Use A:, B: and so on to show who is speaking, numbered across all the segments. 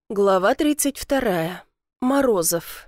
A: Глава 32. Морозов.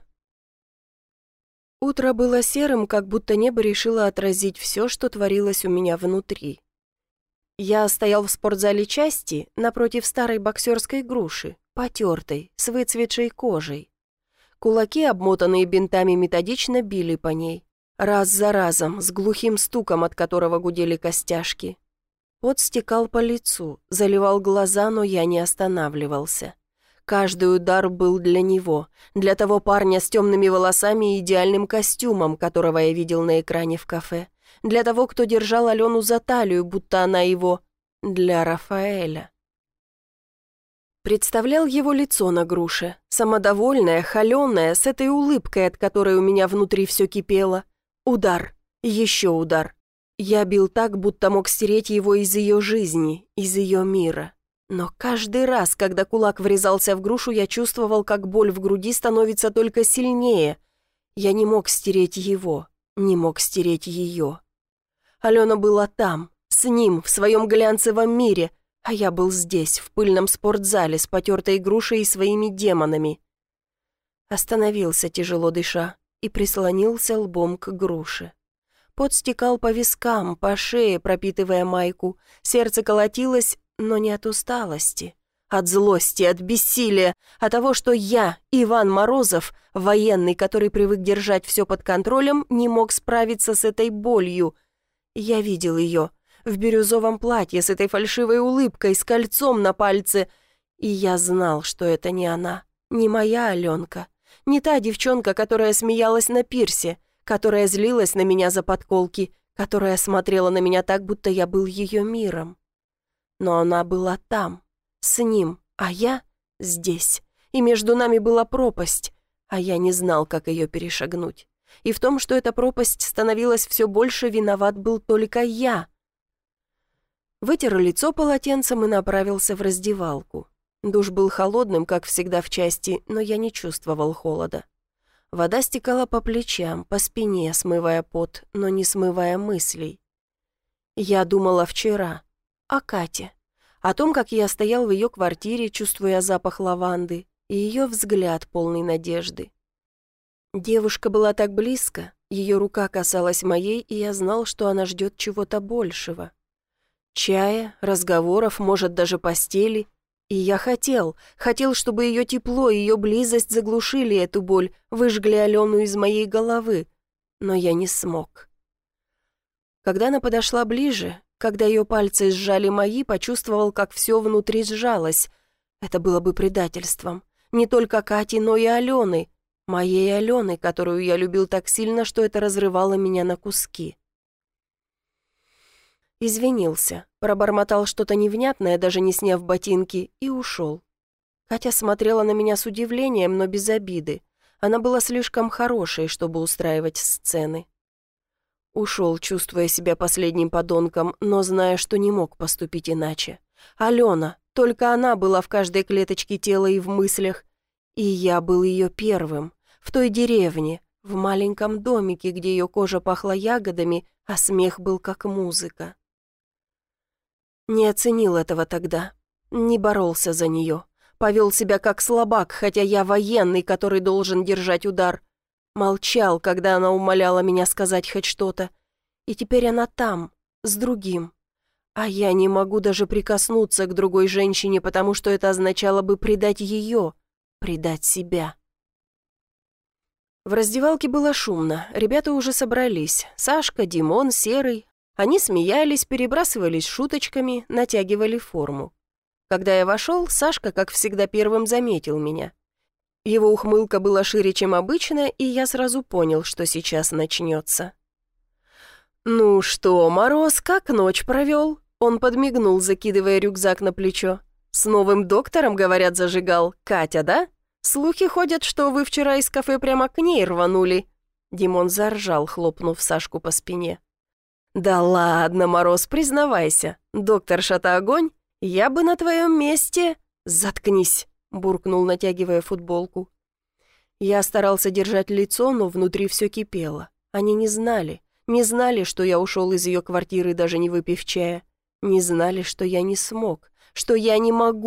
A: Утро было серым, как будто небо решило отразить все, что творилось у меня внутри. Я стоял в спортзале части напротив старой боксерской груши, потертой, с выцветшей кожей. Кулаки, обмотанные бинтами, методично били по ней, раз за разом, с глухим стуком, от которого гудели костяшки. Пот стекал по лицу, заливал глаза, но я не останавливался. Каждый удар был для него, для того парня с темными волосами и идеальным костюмом, которого я видел на экране в кафе, для того, кто держал Алену за талию, будто она его, для Рафаэля. Представлял его лицо на груше, самодовольное, холеное, с этой улыбкой, от которой у меня внутри все кипело. Удар, еще удар. Я бил так, будто мог стереть его из ее жизни, из ее мира. Но каждый раз, когда кулак врезался в грушу, я чувствовал, как боль в груди становится только сильнее. Я не мог стереть его, не мог стереть ее. Алена была там, с ним, в своем глянцевом мире, а я был здесь, в пыльном спортзале, с потертой грушей и своими демонами. Остановился, тяжело дыша, и прислонился лбом к груше. Пот стекал по вискам, по шее, пропитывая майку. Сердце колотилось, но не от усталости, от злости, от бессилия, от того, что я, Иван Морозов, военный, который привык держать все под контролем, не мог справиться с этой болью. Я видел ее в бирюзовом платье с этой фальшивой улыбкой, с кольцом на пальце, и я знал, что это не она, не моя Аленка, не та девчонка, которая смеялась на пирсе, которая злилась на меня за подколки, которая смотрела на меня так, будто я был ее миром. Но она была там, с ним, а я здесь. И между нами была пропасть, а я не знал, как ее перешагнуть. И в том, что эта пропасть становилась все больше, виноват был только я. Вытер лицо полотенцем и направился в раздевалку. Душ был холодным, как всегда в части, но я не чувствовал холода. Вода стекала по плечам, по спине, смывая пот, но не смывая мыслей. Я думала вчера о Кате, о том, как я стоял в ее квартире, чувствуя запах лаванды, и ее взгляд, полный надежды. Девушка была так близко, ее рука касалась моей, и я знал, что она ждет чего-то большего. Чая, разговоров, может, даже постели. И я хотел, чтобы ее тепло, ее близость заглушили эту боль, выжгли Алену из моей головы, но я не смог. Когда она подошла ближе, когда ее пальцы сжали мои, почувствовал, как все внутри сжалось. Это было бы предательством. Не только Кати, но и Алены. Моей Алены, которую я любил так сильно, что это разрывало меня на куски. Извинился, пробормотал что-то невнятное, даже не сняв ботинки, и ушел. Катя смотрела на меня с удивлением, но без обиды. Она была слишком хорошей, чтобы устраивать сцены. Ушел, чувствуя себя последним подонком, но зная, что не мог поступить иначе. Алена, только она была в каждой клеточке тела и в мыслях. И я был ее первым, в той деревне, в маленьком домике, где ее кожа пахла ягодами, а смех был как музыка. Не оценил этого тогда, не боролся за нее, повел себя как слабак, хотя я военный, который должен держать удар. Молчал, когда она умоляла меня сказать хоть что-то. И теперь она там, с другим. А я не могу даже прикоснуться к другой женщине, потому что это означало бы предать ее, предать себя. В раздевалке было шумно, ребята уже собрались. Сашка, Димон, Серый. Они смеялись, перебрасывались шуточками, натягивали форму. Когда я вошел, Сашка, как всегда, первым заметил меня. Его ухмылка была шире, чем обычно, и я сразу понял, что сейчас начнется. «Ну что, Мороз, как ночь провел?» Он подмигнул, закидывая рюкзак на плечо. «С новым доктором, говорят, зажигал. Катя, да? Слухи ходят, что вы вчера из кафе прямо к ней рванули». Димон заржал, хлопнув Сашку по спине. «Да ладно, Мороз, признавайся. Докторша-то огонь. Я бы на твоем месте...» «Заткнись», — буркнул, натягивая футболку. Я старался держать лицо, но внутри все кипело. Они не знали, что я ушел из ее квартиры, даже не выпив чая. Не знали, что я не смог, что я не могу,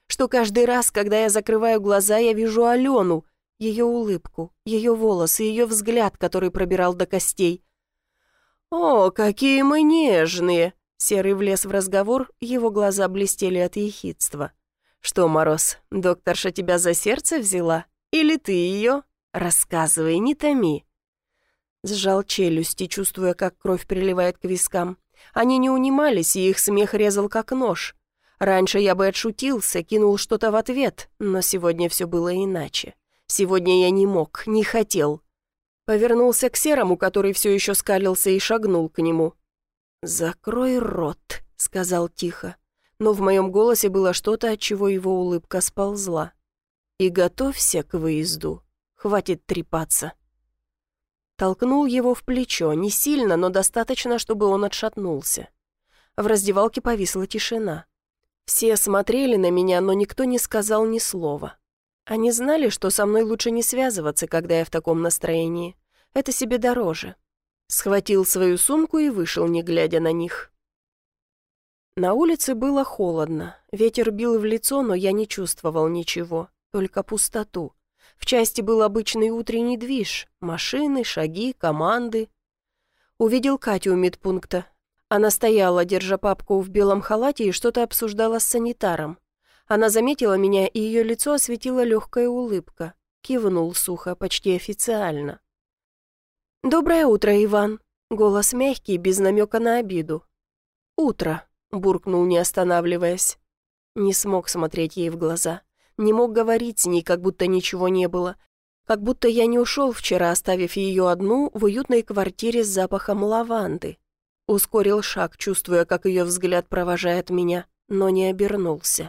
A: что каждый раз, когда я закрываю глаза, я вижу Алену, ее улыбку, ее волосы, ее взгляд, который пробирал до костей. «О, какие мы нежные!» Серый влез в разговор, его глаза блестели от ехидства. «Что, Мороз, докторша тебя за сердце взяла? Или ты ее? Рассказывай, не томи». Сжал челюсти, чувствуя, как кровь приливает к вискам. Они не унимались, и их смех резал как нож. Раньше я бы отшутился, кинул что-то в ответ, но сегодня все было иначе. Сегодня я не мог, не хотел. Повернулся к Серому, который все еще скалился, и шагнул к нему. «Закрой рот», — сказал тихо, но в моем голосе было что-то, от чего его улыбка сползла. «И готовься к выезду. Хватит трепаться». Толкнул его в плечо, не сильно, но достаточно, чтобы он отшатнулся. В раздевалке повисла тишина. Все смотрели на меня, но никто не сказал ни слова. Они знали, что со мной лучше не связываться, когда я в таком настроении. Это себе дороже. Схватил свою сумку и вышел, не глядя на них. На улице было холодно. Ветер бил в лицо, но я не чувствовал ничего, только пустоту. В части был обычный утренний движ. Машины, шаги, команды. Увидел Катю у медпункта. Она стояла, держа папку в белом халате, и что-то обсуждала с санитаром. Она заметила меня, и ее лицо осветила легкая улыбка. Кивнул сухо, почти официально. «Доброе утро, Иван!» Голос мягкий, без намека на обиду. «Утро!» — буркнул, не останавливаясь. Не смог смотреть ей в глаза. Не мог говорить с ней, как будто ничего не было. Как будто я не ушел вчера, оставив ее одну в уютной квартире с запахом лаванды. Ускорил шаг, чувствуя, как ее взгляд провожает меня, но не обернулся.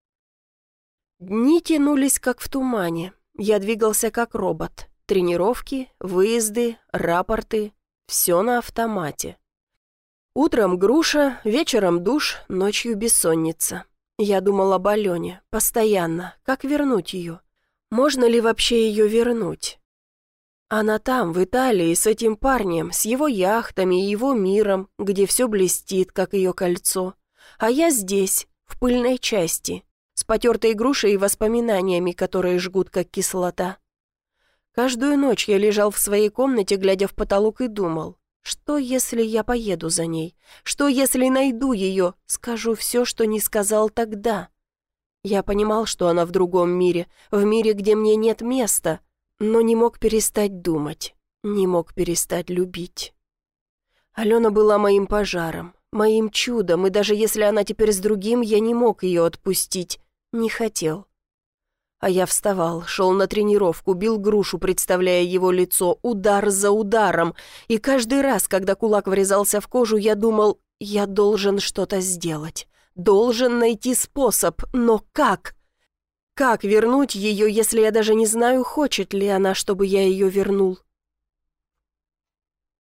A: Дни тянулись, как в тумане. Я двигался, как робот. Тренировки, выезды, рапорты — все на автомате. Утром груша, вечером душ, ночью бессонница. Я думал об Алене, постоянно, как вернуть ее. Можно ли вообще ее вернуть? Она там, в Италии, с этим парнем, с его яхтами и его миром, где все блестит, как ее кольцо. А я здесь, в пыльной части, с потертой грушей и воспоминаниями, которые жгут, как кислота. Каждую ночь я лежал в своей комнате, глядя в потолок, и думал, что если я поеду за ней? Что если найду ее, скажу все, что не сказал тогда? Я понимал, что она в другом мире, в мире, где мне нет места, но не мог перестать думать, не мог перестать любить. Алена была моим пожаром, моим чудом, и даже если она теперь с другим, я не мог ее отпустить, не хотел. А я вставал, шел на тренировку, бил грушу, представляя его лицо, удар за ударом, и каждый раз, когда кулак врезался в кожу, я думал, я должен что-то сделать, должен найти способ, но как? Как вернуть ее, если я даже не знаю, хочет ли она, чтобы я ее вернул?